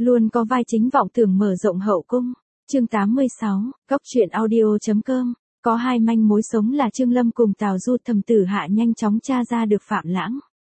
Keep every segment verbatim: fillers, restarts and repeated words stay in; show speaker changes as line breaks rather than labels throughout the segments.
Luôn có vai chính vọng tưởng mở rộng hậu cung. Chương tám mươi sáu, Cóc truyện audio.com. Có hai manh mối sống là Trương Lâm cùng Tào Du. Thẩm Tử Hạ nhanh chóng tra ra được Phạm Lãng.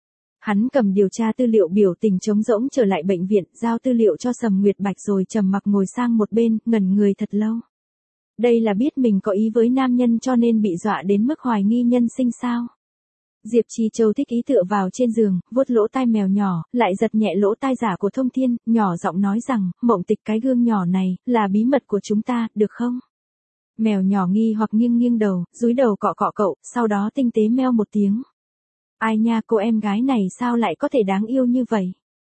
Hắn cầm điều tra tư liệu biểu tình trống rỗng trở lại bệnh viện, giao tư liệu cho Sầm Nguyệt Bạch rồi trầm mặc ngồi sang một bên, ngẩn người thật lâu. Đây là biết mình có ý với nam nhân cho nên bị dọa đến mức hoài nghi nhân sinh sao? Diệp Chi Châu thích ý tựa vào trên giường, vuốt lỗ tai mèo nhỏ, lại giật nhẹ lỗ tai giả của Thông Thiên, nhỏ giọng nói rằng, Mộng Tịch cái gương nhỏ này, là bí mật của chúng ta, được không? Mèo nhỏ nghi hoặc nghiêng nghiêng đầu, dúi đầu cọ cọ cậu, sau đó tinh tế meo một tiếng. Ai nha, cô em gái này sao lại có thể đáng yêu như vậy?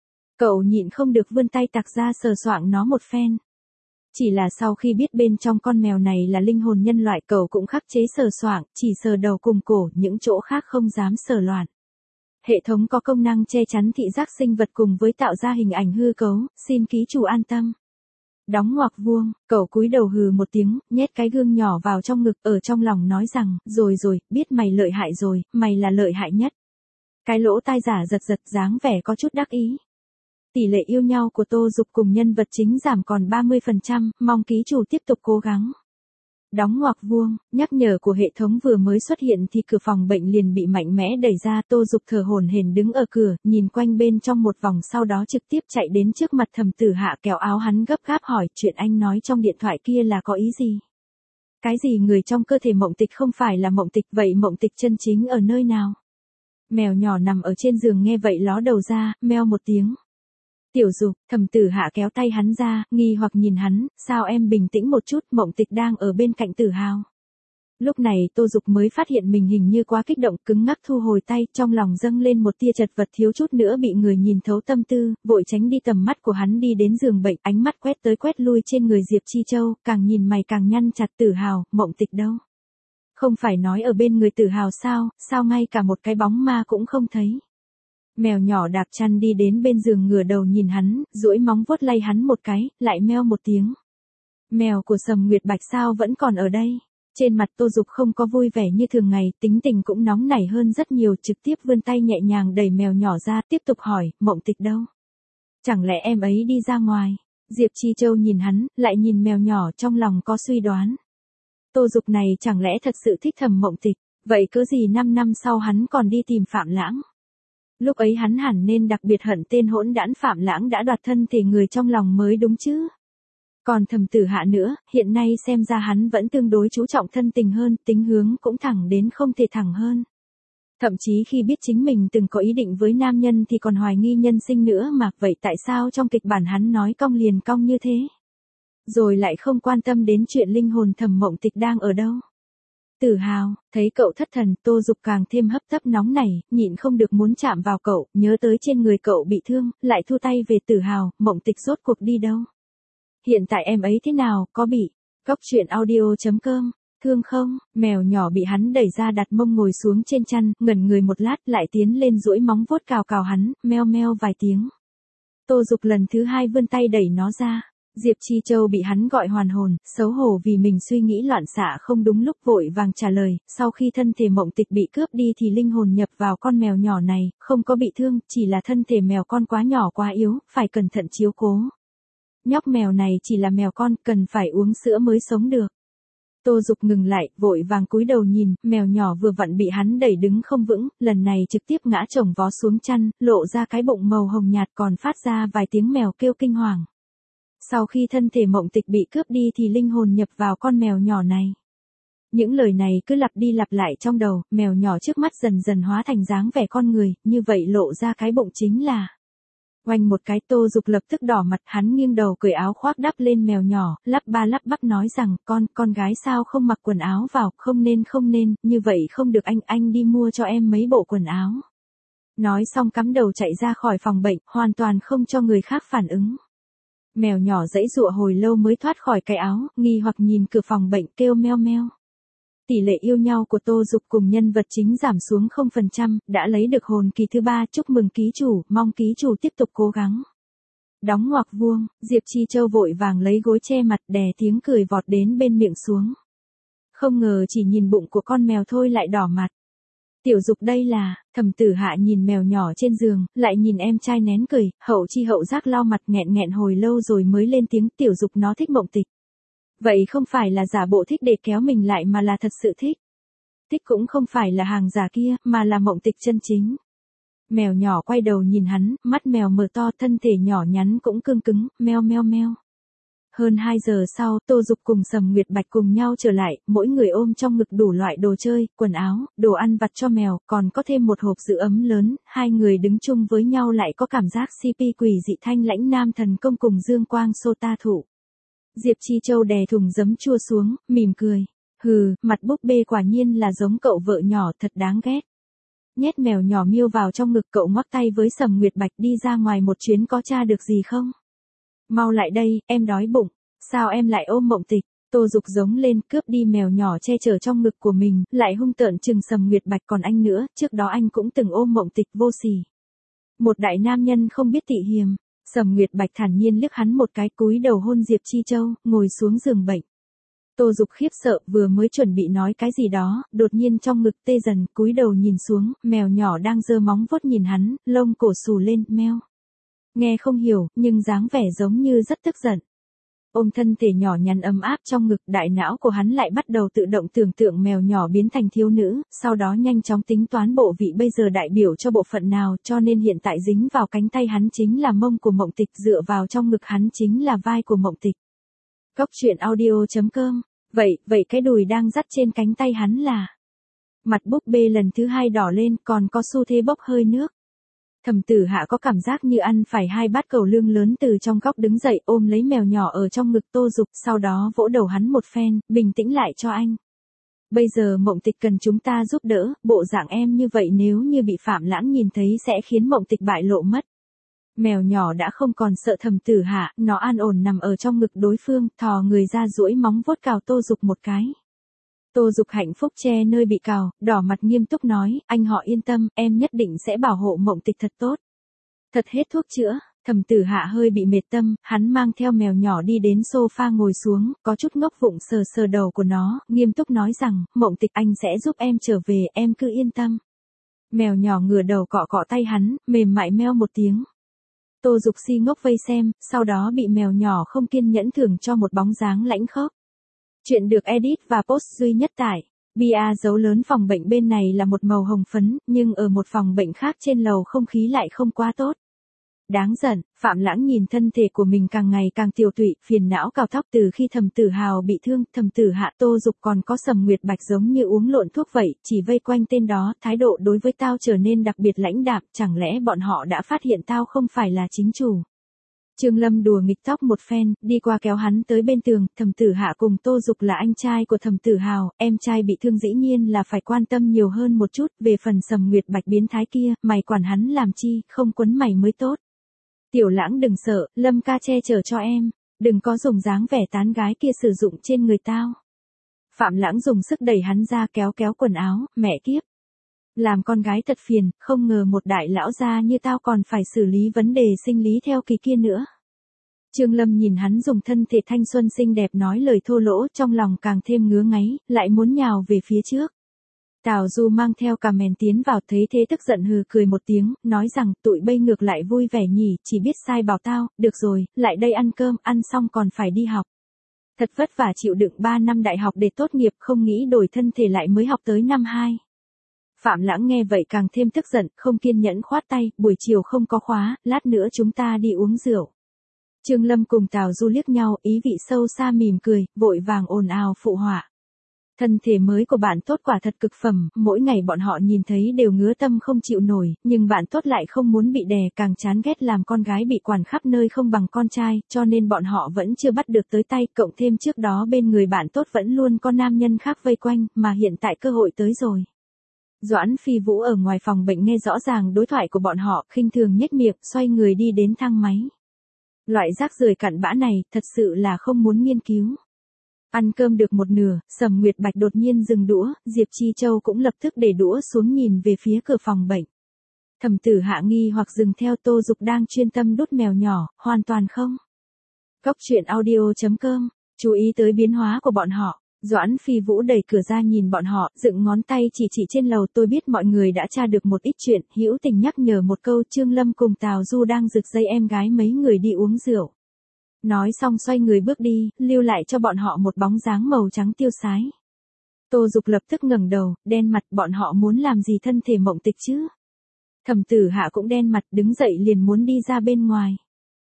Cậu nhịn không được vươn tay tặc ra sờ soạng nó một phen. Chỉ là sau khi biết bên trong con mèo này là linh hồn nhân loại, cậu cũng khắc chế sờ soạng, chỉ sờ đầu cùng cổ, những chỗ khác không dám sờ loạn. Hệ thống có công năng che chắn thị giác sinh vật cùng với tạo ra hình ảnh hư cấu, xin ký chủ an tâm. Đóng ngoặc vuông, cậu cúi đầu hừ một tiếng, nhét cái gương nhỏ vào trong ngực, ở trong lòng nói rằng, rồi rồi, biết mày lợi hại rồi, mày là lợi hại nhất. Cái lỗ tai giả giật giật dáng vẻ có chút đắc ý. Tỷ lệ yêu nhau của Tô Dục cùng nhân vật chính giảm còn ba mươi phần trăm, mong ký chủ tiếp tục cố gắng. Đóng ngoặc vuông, nhắc nhở của hệ thống vừa mới xuất hiện thì cửa phòng bệnh liền bị mạnh mẽ đẩy ra. Tô Dục thở hổn hển đứng ở cửa, nhìn quanh bên trong một vòng, sau đó trực tiếp chạy đến trước mặt Thẩm Tử Hạ, kéo áo hắn gấp gáp hỏi, chuyện anh nói trong điện thoại kia là có ý gì? Cái gì người trong cơ thể Mộng Tịch không phải là Mộng Tịch, vậy Mộng Tịch chân chính ở nơi nào? Mèo nhỏ nằm ở trên giường nghe vậy ló đầu ra, meo một tiếng. Tiểu Dục, Thẩm Tử Hạ kéo tay hắn ra, nghi hoặc nhìn hắn, sao em bình tĩnh một chút, Mộng Tịch đang ở bên cạnh Tử Hào. Lúc này Tô Dục mới phát hiện mình hình như quá kích động, cứng ngắc thu hồi tay, trong lòng dâng lên một tia chật vật, thiếu chút nữa bị người nhìn thấu tâm tư, vội tránh đi tầm mắt của hắn, đi đến giường bệnh, ánh mắt quét tới quét lui trên người Diệp Chi Châu, càng nhìn mày càng nhăn chặt. Tử Hào, Mộng Tịch đâu? Không phải nói ở bên người Tử Hào sao, sao ngay cả một cái bóng ma cũng không thấy? Mèo nhỏ đạp chăn đi đến bên giường, ngửa đầu nhìn hắn, duỗi móng vuốt lay hắn một cái, lại meo một tiếng. Mèo của Sầm Nguyệt Bạch sao vẫn còn ở đây? Trên mặt Tô Dục không có vui vẻ như thường ngày, tính tình cũng nóng nảy hơn rất nhiều, trực tiếp vươn tay nhẹ nhàng đẩy mèo nhỏ ra, tiếp tục hỏi, Mộng Tịch đâu? Chẳng lẽ em ấy đi ra ngoài? Diệp Chi Châu nhìn hắn, lại nhìn mèo nhỏ, trong lòng có suy đoán. Tô Dục này chẳng lẽ thật sự thích thầm Mộng Tịch, vậy cớ gì năm năm sau hắn còn đi tìm Phạm Lãng? Lúc ấy hắn hẳn nên đặc biệt hận tên hỗn đản Phạm Lãng đã đoạt thân thể người trong lòng mới đúng chứ. Còn Thẩm Tử Hạ nữa, hiện nay xem ra hắn vẫn tương đối chú trọng thân tình hơn, tính hướng cũng thẳng đến không thể thẳng hơn. Thậm chí khi biết chính mình từng có ý định với nam nhân thì còn hoài nghi nhân sinh nữa mà, vậy tại sao trong kịch bản hắn nói cong liền cong như thế? Rồi lại không quan tâm đến chuyện linh hồn Thẩm Mộng Tịch đang ở đâu? Tử Hào, thấy cậu thất thần, Tô Dục càng thêm hấp tấp nóng nảy, nhịn không được muốn chạm vào cậu, nhớ tới trên người cậu bị thương, lại thu tay về. Tử Hào, Mộng Tịch rốt cuộc đi đâu? Hiện tại em ấy thế nào, có bị? Cóc truyện audio.com, thương không? Mèo nhỏ bị hắn đẩy ra đặt mông ngồi xuống trên chăn, ngẩn người một lát, lại tiến lên duỗi móng vuốt cào cào hắn, meo meo vài tiếng. Tô Dục lần thứ hai vươn tay đẩy nó ra. Diệp Chi Châu bị hắn gọi hoàn hồn, xấu hổ vì mình suy nghĩ loạn xạ không đúng lúc, vội vàng trả lời, sau khi thân thể Mộng Tịch bị cướp đi thì linh hồn nhập vào con mèo nhỏ này, không có bị thương, chỉ là thân thể mèo con quá nhỏ quá yếu, phải cẩn thận chiếu cố. Nhóc mèo này chỉ là mèo con, cần phải uống sữa mới sống được. Tô Dục ngừng lại, vội vàng cúi đầu nhìn, mèo nhỏ vừa vặn bị hắn đẩy đứng không vững, lần này trực tiếp ngã chồng vó xuống chăn, lộ ra cái bụng màu hồng nhạt, còn phát ra vài tiếng mèo kêu kinh hoàng. Sau khi thân thể Mộng Tịch bị cướp đi thì linh hồn nhập vào con mèo nhỏ này. Những lời này cứ lặp đi lặp lại trong đầu, mèo nhỏ trước mắt dần dần hóa thành dáng vẻ con người, như vậy lộ ra cái bụng chính là. Oanh một cái, Tô Dục lập tức đỏ mặt, hắn nghiêng đầu cởi áo khoác đắp lên mèo nhỏ, lắp ba lắp bắp nói rằng, con, con gái sao không mặc quần áo vào, không nên không nên, như vậy không được, anh, anh đi mua cho em mấy bộ quần áo. Nói xong cắm đầu chạy ra khỏi phòng bệnh, hoàn toàn không cho người khác phản ứng. Mèo nhỏ giãy giụa hồi lâu mới thoát khỏi cái áo, nghi hoặc nhìn cửa phòng bệnh, kêu meo meo. Tỷ lệ yêu nhau của Tô Dục cùng nhân vật chính giảm xuống không phần trăm, đã lấy được hồn kỳ thứ ba, chúc mừng ký chủ, mong ký chủ tiếp tục cố gắng. Đóng ngoặc vuông, Diệp Chi Châu vội vàng lấy gối che mặt, đè tiếng cười vọt đến bên miệng xuống. Không ngờ chỉ nhìn bụng của con mèo thôi lại đỏ mặt. Tiểu Dục đây là, Thẩm Tử Hạ nhìn mèo nhỏ trên giường, lại nhìn em trai nén cười, hậu chi hậu giác lau mặt nghẹn nghẹn hồi lâu rồi mới lên tiếng. Tiểu Dục nó thích Mộng Tịch. Vậy không phải là giả bộ thích để kéo mình lại mà là thật sự thích. Thích cũng không phải là hàng giả kia, mà là Mộng Tịch chân chính. Mèo nhỏ quay đầu nhìn hắn, mắt mèo mở to, thân thể nhỏ nhắn cũng cương cứng, meo meo meo. Hơn hai giờ sau, Tô Dục cùng Sầm Nguyệt Bạch cùng nhau trở lại, mỗi người ôm trong ngực đủ loại đồ chơi, quần áo, đồ ăn vặt cho mèo, còn có thêm một hộp giữ ấm lớn, hai người đứng chung với nhau lại có cảm giác xê pê quỷ dị. Thanh Lãnh Nam Thần Công cùng Dương Quang Sô Ta Thủ. Diệp Chi Châu đè thùng giấm chua xuống, mỉm cười. Hừ, mặt búp bê quả nhiên là giống cậu vợ nhỏ, thật đáng ghét. Nhét mèo nhỏ Miêu vào trong ngực, cậu ngoắc tay với Sầm Nguyệt Bạch, đi ra ngoài một chuyến có tra được gì không? Mau lại đây, em đói bụng. Sao em lại ôm Mộng Tịch? Tô Dục giống lên, cướp đi mèo nhỏ che chở trong ngực của mình, lại hung tợn chừng Sầm Nguyệt Bạch. Còn anh nữa, trước đó anh cũng từng ôm Mộng Tịch, vô sỉ. Một đại nam nhân không biết tị hiềm. Sầm Nguyệt Bạch thản nhiên liếc hắn một cái, cúi đầu hôn Diệp Chi Châu, ngồi xuống giường bệnh. Tô Dục khiếp sợ, vừa mới chuẩn bị nói cái gì đó, đột nhiên trong ngực tê dần, cúi đầu nhìn xuống, mèo nhỏ đang giơ móng vuốt nhìn hắn, lông cổ xù lên, meo. Nghe không hiểu, nhưng dáng vẻ giống như rất tức giận. Ôm thân thể nhỏ nhắn ấm áp trong ngực, đại não của hắn lại bắt đầu tự động tưởng tượng mèo nhỏ biến thành thiếu nữ, sau đó nhanh chóng tính toán bộ vị bây giờ đại biểu cho bộ phận nào, cho nên hiện tại dính vào cánh tay hắn chính là mông của Mộng Tịch, dựa vào trong ngực hắn chính là vai của Mộng Tịch. Cốc truyện audio chấm com. Vậy, vậy cái đùi đang dắt trên cánh tay hắn là... Mặt búp bê lần thứ hai đỏ lên, còn có xu thế bốc hơi nước. Thẩm Tử Hạ có cảm giác như ăn phải hai bát cẩu lương lớn, từ trong góc đứng dậy, ôm lấy mèo nhỏ ở trong ngực Tô Dục, sau đó vỗ đầu hắn một phen, bình tĩnh lại cho anh. Bây giờ Mộng Tịch cần chúng ta giúp đỡ, bộ dạng em như vậy nếu như bị Phạm Lãng nhìn thấy sẽ khiến Mộng Tịch bại lộ mất. Mèo nhỏ đã không còn sợ Thẩm Tử Hạ, nó an ổn nằm ở trong ngực đối phương, thò người ra duỗi móng vuốt cào Tô Dục một cái. Tô Dục hạnh phúc che nơi bị cào, đỏ mặt nghiêm túc nói, anh họ yên tâm, em nhất định sẽ bảo hộ Mộng Tịch thật tốt. Thật hết thuốc chữa. Thẩm Tử Hạ hơi bị mệt tâm, hắn mang theo mèo nhỏ đi đến sofa ngồi xuống, có chút ngốc vụng sờ sờ đầu của nó, nghiêm túc nói rằng, Mộng Tịch anh sẽ giúp em trở về, em cứ yên tâm. Mèo nhỏ ngửa đầu cọ cọ tay hắn, mềm mại meo một tiếng. Tô Dục si ngốc vây xem, sau đó bị mèo nhỏ không kiên nhẫn thưởng cho một bóng dáng lãnh khốc. Chuyện được edit và post duy nhất tại bia dấu lớn. Phòng bệnh bên này là một màu hồng phấn, nhưng ở một phòng bệnh khác trên lầu không khí lại không quá tốt. Đáng giận, Phạm Lãng nhìn thân thể của mình càng ngày càng tiều tụy, phiền não cào tóc. Từ khi Thẩm Tử Hào bị thương, Thẩm Tử Hạ, Tô Dục còn có Sầm Nguyệt Bạch giống như uống lộn thuốc vậy, chỉ vây quanh tên đó, thái độ đối với tao trở nên đặc biệt lãnh đạm, chẳng lẽ bọn họ đã phát hiện tao không phải là chính chủ. Trương Lâm đùa nghịch tóc một phen, đi qua kéo hắn tới bên tường. Thẩm Tử Hạ cùng Tô Dục là anh trai của Thẩm Tử Hào, em trai bị thương dĩ nhiên là phải quan tâm nhiều hơn một chút, về phần Sầm Nguyệt Bạch biến thái kia, mày quản hắn làm chi, không quấn mày mới tốt. Tiểu Lãng đừng sợ, Lâm ca che chở cho em, đừng có dùng dáng vẻ tán gái kia sử dụng trên người tao. Phạm Lãng dùng sức đẩy hắn ra, kéo kéo quần áo, mẹ kiếp. Làm con gái thật phiền, không ngờ một đại lão gia như tao còn phải xử lý vấn đề sinh lý theo kỳ kia nữa. Trương Lâm nhìn hắn dùng thân thể thanh xuân xinh đẹp nói lời thô lỗ, trong lòng càng thêm ngứa ngáy, lại muốn nhào về phía trước. Tào Du mang theo cà mèn tiến vào, thấy thế tức giận hừ cười một tiếng, nói rằng, tụi bây ngược lại vui vẻ nhỉ, chỉ biết sai bảo tao, được rồi, lại đây ăn cơm, ăn xong còn phải đi học. Thật vất vả chịu đựng ba năm đại học để tốt nghiệp, không nghĩ đổi thân thể lại mới học tới năm hai. Phạm Lãng nghe vậy càng thêm tức giận, không kiên nhẫn khoát tay, buổi chiều không có khóa, lát nữa chúng ta đi uống rượu. Trương Lâm cùng Tào Du liếc nhau, ý vị sâu xa mỉm cười, vội vàng ồn ào phụ họa. Thân thể mới của bạn tốt quả thật cực phẩm, mỗi ngày bọn họ nhìn thấy đều ngứa tâm không chịu nổi, nhưng bạn tốt lại không muốn bị đè, càng chán ghét làm con gái bị quản khắp nơi không bằng con trai, cho nên bọn họ vẫn chưa bắt được tới tay, cộng thêm trước đó bên người bạn tốt vẫn luôn có nam nhân khác vây quanh, mà hiện tại cơ hội tới rồi. Doãn Phi Vũ ở ngoài phòng bệnh nghe rõ ràng đối thoại của bọn họ, khinh thường nhếch miệng, xoay người đi đến thang máy. Loại rác rưởi cặn bã này, thật sự là không muốn nghiên cứu. Ăn cơm được một nửa, Sầm Nguyệt Bạch đột nhiên dừng đũa, Diệp Chi Châu cũng lập tức để đũa xuống nhìn về phía cửa phòng bệnh. Thẩm Tử Hạ nghi hoặc dừng theo. Tô Dục đang chuyên tâm đút mèo nhỏ, hoàn toàn không. Cốc truyện audio chấm com, chú ý tới biến hóa của bọn họ. Doãn Phi Vũ đẩy cửa ra nhìn bọn họ, dựng ngón tay chỉ chỉ trên lầu. Tôi biết mọi người đã tra được một ít chuyện, hữu tình nhắc nhở một câu. Trương Lâm cùng Tào Du đang giựt dây em gái mấy người đi uống rượu. Nói xong xoay người bước đi, lưu lại cho bọn họ một bóng dáng màu trắng tiêu sái. Tô Dục lập tức ngẩng đầu, đen mặt. Bọn họ muốn làm gì thân thể mộng tịch chứ? Thẩm Tử Hạ cũng đen mặt, đứng dậy liền muốn đi ra bên ngoài.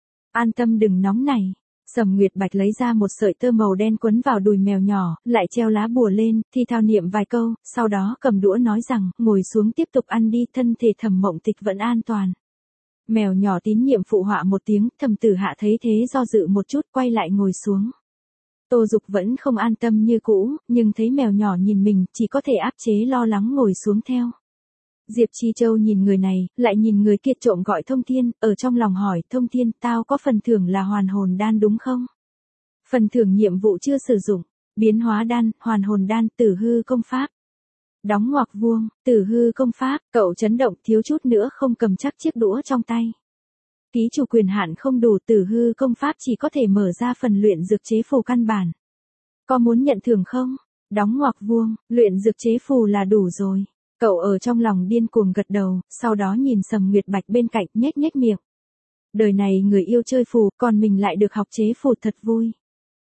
An tâm đừng nóng này. Sầm Nguyệt Bạch lấy ra một sợi tơ màu đen quấn vào đùi mèo nhỏ, lại treo lá bùa lên, thì thao niệm vài câu, sau đó cầm đũa nói rằng, ngồi xuống tiếp tục ăn đi, thân thể Thẩm Mộng Tịch vẫn an toàn. Mèo nhỏ tín nhiệm phụ họa một tiếng, Thẩm Tử Hạ thấy thế do dự một chút, quay lại ngồi xuống. Tô Dục vẫn không an tâm như cũ, nhưng thấy mèo nhỏ nhìn mình, chỉ có thể áp chế lo lắng ngồi xuống theo. Diệp Chi Châu nhìn người này, lại nhìn người kia trộm gọi Thông Thiên, ở trong lòng hỏi, Thông Thiên, tao có phần thưởng là hoàn hồn đan đúng không? Phần thưởng nhiệm vụ chưa sử dụng, biến hóa đan, hoàn hồn đan, tử hư công pháp. Đóng ngoặc vuông, tử hư công pháp, cậu chấn động thiếu chút nữa không cầm chắc chiếc đũa trong tay. Ký chủ quyền hạn không đủ, tử hư công pháp chỉ có thể mở ra phần luyện dược chế phù căn bản. Có muốn nhận thưởng không? Đóng ngoặc vuông, luyện dược chế phù là đủ rồi. Cậu ở trong lòng điên cuồng gật đầu, sau đó nhìn Sầm Nguyệt Bạch bên cạnh, nhếch nhếch miệng. Đời này người yêu chơi phù, còn mình lại được học chế phù thật vui.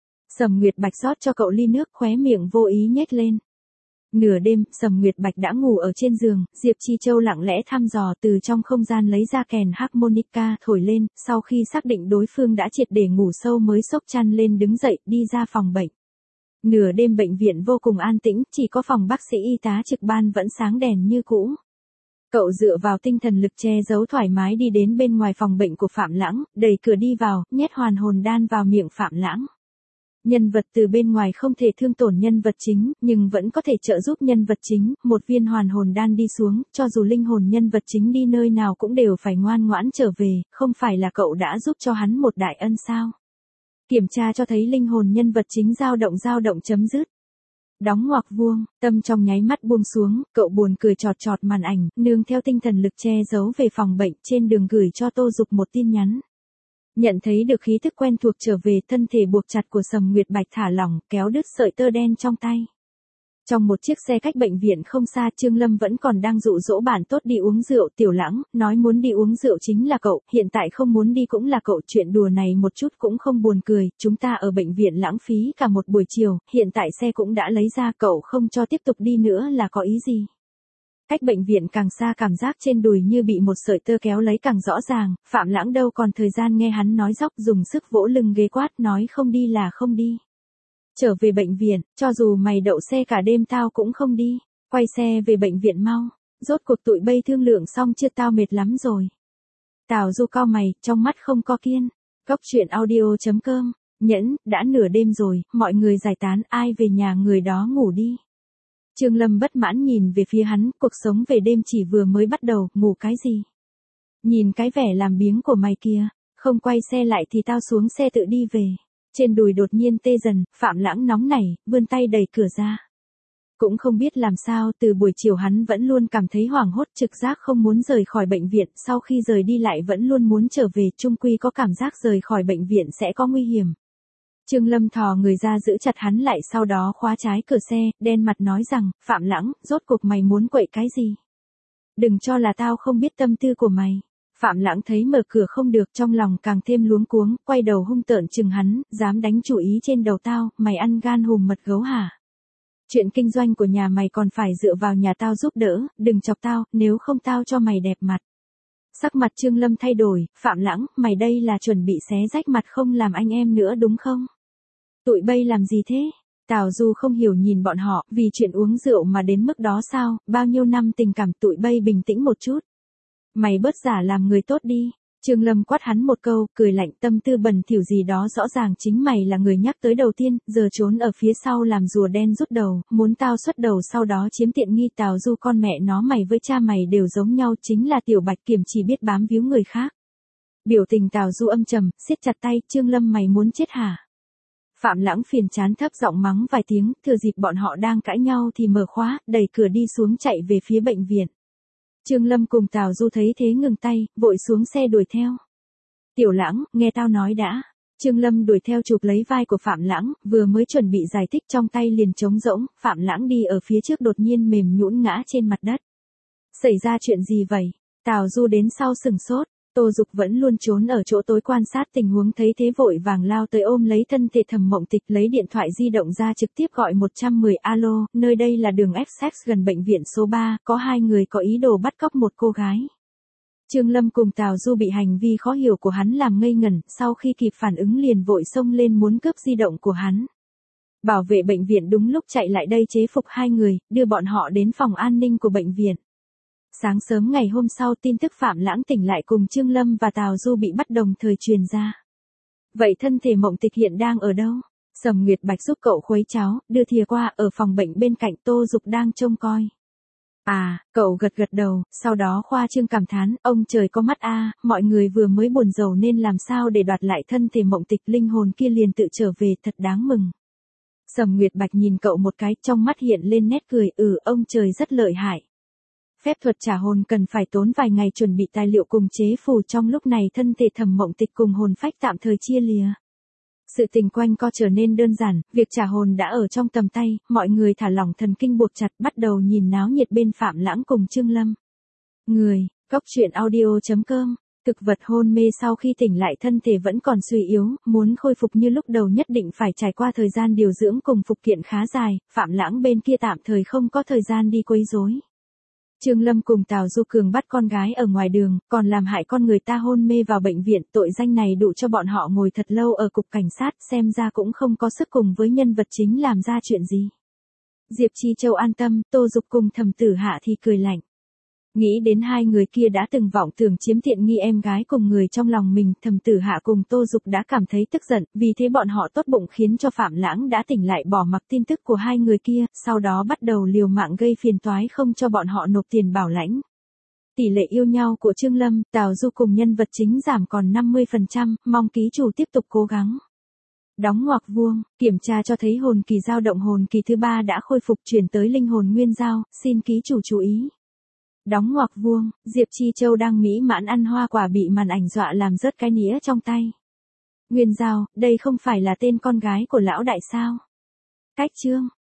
Sầm Nguyệt Bạch rót cho cậu ly nước, khóe miệng vô ý nhếch lên. Nửa đêm, Sầm Nguyệt Bạch đã ngủ ở trên giường, Diệp Chi Châu lặng lẽ thăm dò từ trong không gian lấy ra kèn harmonica thổi lên, sau khi xác định đối phương đã triệt để ngủ sâu mới xốc chăn lên đứng dậy, đi ra phòng bệnh. Nửa đêm bệnh viện vô cùng an tĩnh, chỉ có phòng bác sĩ y tá trực ban vẫn sáng đèn như cũ. Cậu dựa vào tinh thần lực che giấu thoải mái đi đến bên ngoài phòng bệnh của Phạm Lãng, đẩy cửa đi vào, nhét hoàn hồn đan vào miệng Phạm Lãng. Nhân vật từ bên ngoài không thể thương tổn nhân vật chính, nhưng vẫn có thể trợ giúp nhân vật chính, một viên hoàn hồn đan đi xuống, cho dù linh hồn nhân vật chính đi nơi nào cũng đều phải ngoan ngoãn trở về, không phải là cậu đã giúp cho hắn một đại ân sao? Kiểm tra cho thấy linh hồn nhân vật chính dao động dao động chấm dứt. Đóng ngoặc vuông, tâm trong nháy mắt buông xuống, cậu buồn cười chọt chọt màn ảnh, nương theo tinh thần lực che giấu về phòng bệnh, trên đường gửi cho Tô Dục một tin nhắn. Nhận thấy được khí thức quen thuộc trở về, thân thể buộc chặt của Sầm Nguyệt Bạch thả lỏng, kéo đứt sợi tơ đen trong tay. Trong một chiếc xe cách bệnh viện không xa, Trương Lâm vẫn còn đang dụ dỗ bạn tốt đi uống rượu. Tiểu Lãng, nói muốn đi uống rượu chính là cậu, hiện tại không muốn đi cũng là cậu, chuyện đùa này một chút cũng không buồn cười, chúng ta ở bệnh viện lãng phí cả một buổi chiều, hiện tại xe cũng đã lấy ra, cậu không cho tiếp tục đi nữa là có ý gì? Cách bệnh viện càng xa cảm giác trên đùi như bị một sợi tơ kéo lấy càng rõ ràng, Phạm Lãng đâu còn thời gian nghe hắn nói dóc, dùng sức vỗ lưng ghế quát, nói không đi là không đi. Trở về bệnh viện, cho dù mày đậu xe cả đêm tao cũng không đi, quay xe về bệnh viện mau, rốt cuộc tụi bay thương lượng xong chưa, tao mệt lắm rồi. Tào Du cau mày, trong mắt không có kiên. Góc truyện audio chấm com, nhẫn, đã nửa đêm rồi, mọi người giải tán, ai về nhà người đó ngủ đi. Trương Lâm bất mãn nhìn về phía hắn, cuộc sống về đêm chỉ vừa mới bắt đầu, ngủ cái gì? Nhìn cái vẻ làm biếng của mày kia, không quay xe lại thì tao xuống xe tự đi về. Trên đùi đột nhiên tê dần, Phạm Lãng nóng nảy, vươn tay đẩy cửa ra. Cũng không biết làm sao, từ buổi chiều hắn vẫn luôn cảm thấy hoảng hốt, trực giác không muốn rời khỏi bệnh viện, sau khi rời đi lại vẫn luôn muốn trở về, chung quy có cảm giác rời khỏi bệnh viện sẽ có nguy hiểm. Trương Lâm thò người ra giữ chặt hắn lại, sau đó khóa trái cửa xe, đen mặt nói rằng, Phạm Lãng, rốt cuộc mày muốn quậy cái gì? Đừng cho là tao không biết tâm tư của mày. Phạm Lãng thấy mở cửa không được, trong lòng càng thêm luống cuống, quay đầu hung tợn chừng hắn, dám đánh chủ ý trên đầu tao, mày ăn gan hùm mật gấu hả? Chuyện kinh doanh của nhà mày còn phải dựa vào nhà tao giúp đỡ, đừng chọc tao, nếu không tao cho mày đẹp mặt. Sắc mặt Trương Lâm thay đổi, Phạm Lãng, mày đây là chuẩn bị xé rách mặt không làm anh em nữa đúng không? Tụi bay làm gì thế? Tào Du không hiểu nhìn bọn họ, vì chuyện uống rượu mà đến mức đó sao, bao nhiêu năm tình cảm, tụi bay bình tĩnh một chút. Mày bớt giả làm người tốt đi. Trương Lâm quát hắn một câu, cười lạnh, tâm tư bẩn thỉu gì đó rõ ràng chính mày là người nhắc tới đầu tiên, giờ trốn ở phía sau làm rùa đen rút đầu, muốn tao xuất đầu sau đó chiếm tiện nghi. Tào Du, con mẹ nó, mày với cha mày đều giống nhau, chính là tiểu bạch kiểm chỉ biết bám víu người khác. Biểu tình Tào Du âm trầm, siết chặt tay, Trương Lâm mày muốn chết hả? Phạm Lãng phiền chán thấp giọng mắng vài tiếng, thừa dịp bọn họ đang cãi nhau thì mở khóa, đẩy cửa đi xuống chạy về phía bệnh viện. Trương Lâm cùng Tào Du thấy thế ngừng tay, vội xuống xe đuổi theo. Tiểu Lãng, nghe tao nói đã. Trương Lâm đuổi theo chụp lấy vai của Phạm Lãng, vừa mới chuẩn bị giải thích trong tay liền trống rỗng, Phạm Lãng đi ở phía trước đột nhiên mềm nhũn ngã trên mặt đất. Xảy ra chuyện gì vậy? Tào Du đến sau sừng sốt, Tô Dục vẫn luôn trốn ở chỗ tối quan sát tình huống thấy thế vội vàng lao tới ôm lấy thân thể Thẩm Mộng Tịch lấy điện thoại di động ra trực tiếp gọi một một không alo, nơi đây là đường Essex gần bệnh viện số ba, có hai người có ý đồ bắt cóc một cô gái. Trương Lâm cùng Tào Du bị hành vi khó hiểu của hắn làm ngây ngẩn, sau khi kịp phản ứng liền vội xông lên muốn cướp di động của hắn. Bảo vệ bệnh viện đúng lúc chạy lại đây chế phục hai người, đưa bọn họ đến phòng an ninh của bệnh viện. Sáng sớm ngày hôm sau tin tức Phạm Lãng tỉnh lại cùng Trương Lâm và Tào Du bị bắt đồng thời truyền ra. Vậy thân thể Mộng Tịch hiện đang ở đâu? Sầm Nguyệt Bạch giúp cậu khuấy cháo, đưa thìa qua ở phòng bệnh bên cạnh Tô Dục đang trông coi. À, cậu gật gật đầu, sau đó khoa trương cảm thán, ông trời có mắt a, mọi người vừa mới buồn rầu nên làm sao để đoạt lại thân thể Mộng Tịch, linh hồn kia liền tự trở về, thật đáng mừng. Sầm Nguyệt Bạch nhìn cậu một cái, trong mắt hiện lên nét cười, ừ, ông trời rất lợi hại. Phép thuật trả hồn cần phải tốn vài ngày chuẩn bị tài liệu cùng chế phù, trong lúc này thân thể Thẩm Mộng Tịch cùng hồn phách tạm thời chia lìa. Sự tình quanh co trở nên đơn giản, việc trả hồn đã ở trong tầm tay, mọi người thả lỏng thần kinh buộc chặt bắt đầu nhìn náo nhiệt bên Phạm Lãng cùng Trương Lâm. Người, Cốc Truyện Audio chấm com, thực vật hôn mê sau khi tỉnh lại thân thể vẫn còn suy yếu, muốn khôi phục như lúc đầu nhất định phải trải qua thời gian điều dưỡng cùng phục kiện khá dài, Phạm Lãng bên kia tạm thời không có thời gian đi quấy rối. Trương Lâm cùng Tào Du Cường bắt con gái ở ngoài đường, còn làm hại con người ta hôn mê vào bệnh viện, tội danh này đủ cho bọn họ ngồi thật lâu ở cục cảnh sát, xem ra cũng không có sức cùng với nhân vật chính làm ra chuyện gì. Diệp Chi Châu an tâm, Tô Dục cùng Thẩm Tử Hạ thì cười lạnh. Nghĩ đến hai người kia đã từng vọng tưởng chiếm tiện nghi em gái cùng người trong lòng mình, Thẩm Tử Hạ cùng Tô Dục đã cảm thấy tức giận, vì thế bọn họ tốt bụng khiến cho Phạm Lãng đã tỉnh lại bỏ mặc tin tức của hai người kia, sau đó bắt đầu liều mạng gây phiền toái không cho bọn họ nộp tiền bảo lãnh. Tỷ lệ yêu nhau của Trương Lâm, Tào Du cùng nhân vật chính giảm còn năm mươi phần trăm, mong ký chủ tiếp tục cố gắng. Đóng ngoặc vuông, kiểm tra cho thấy hồn kỳ dao động hồn kỳ thứ ba đã khôi phục chuyển tới linh hồn nguyên giao, xin ký chủ chú ý. Đóng ngoặc vuông, Diệp Chi Châu đang mỹ mãn ăn hoa quả bị màn ảnh dọa làm rớt cái nĩa trong tay. Nguyên Giao, đây không phải là tên con gái của lão đại sao? Cách chương,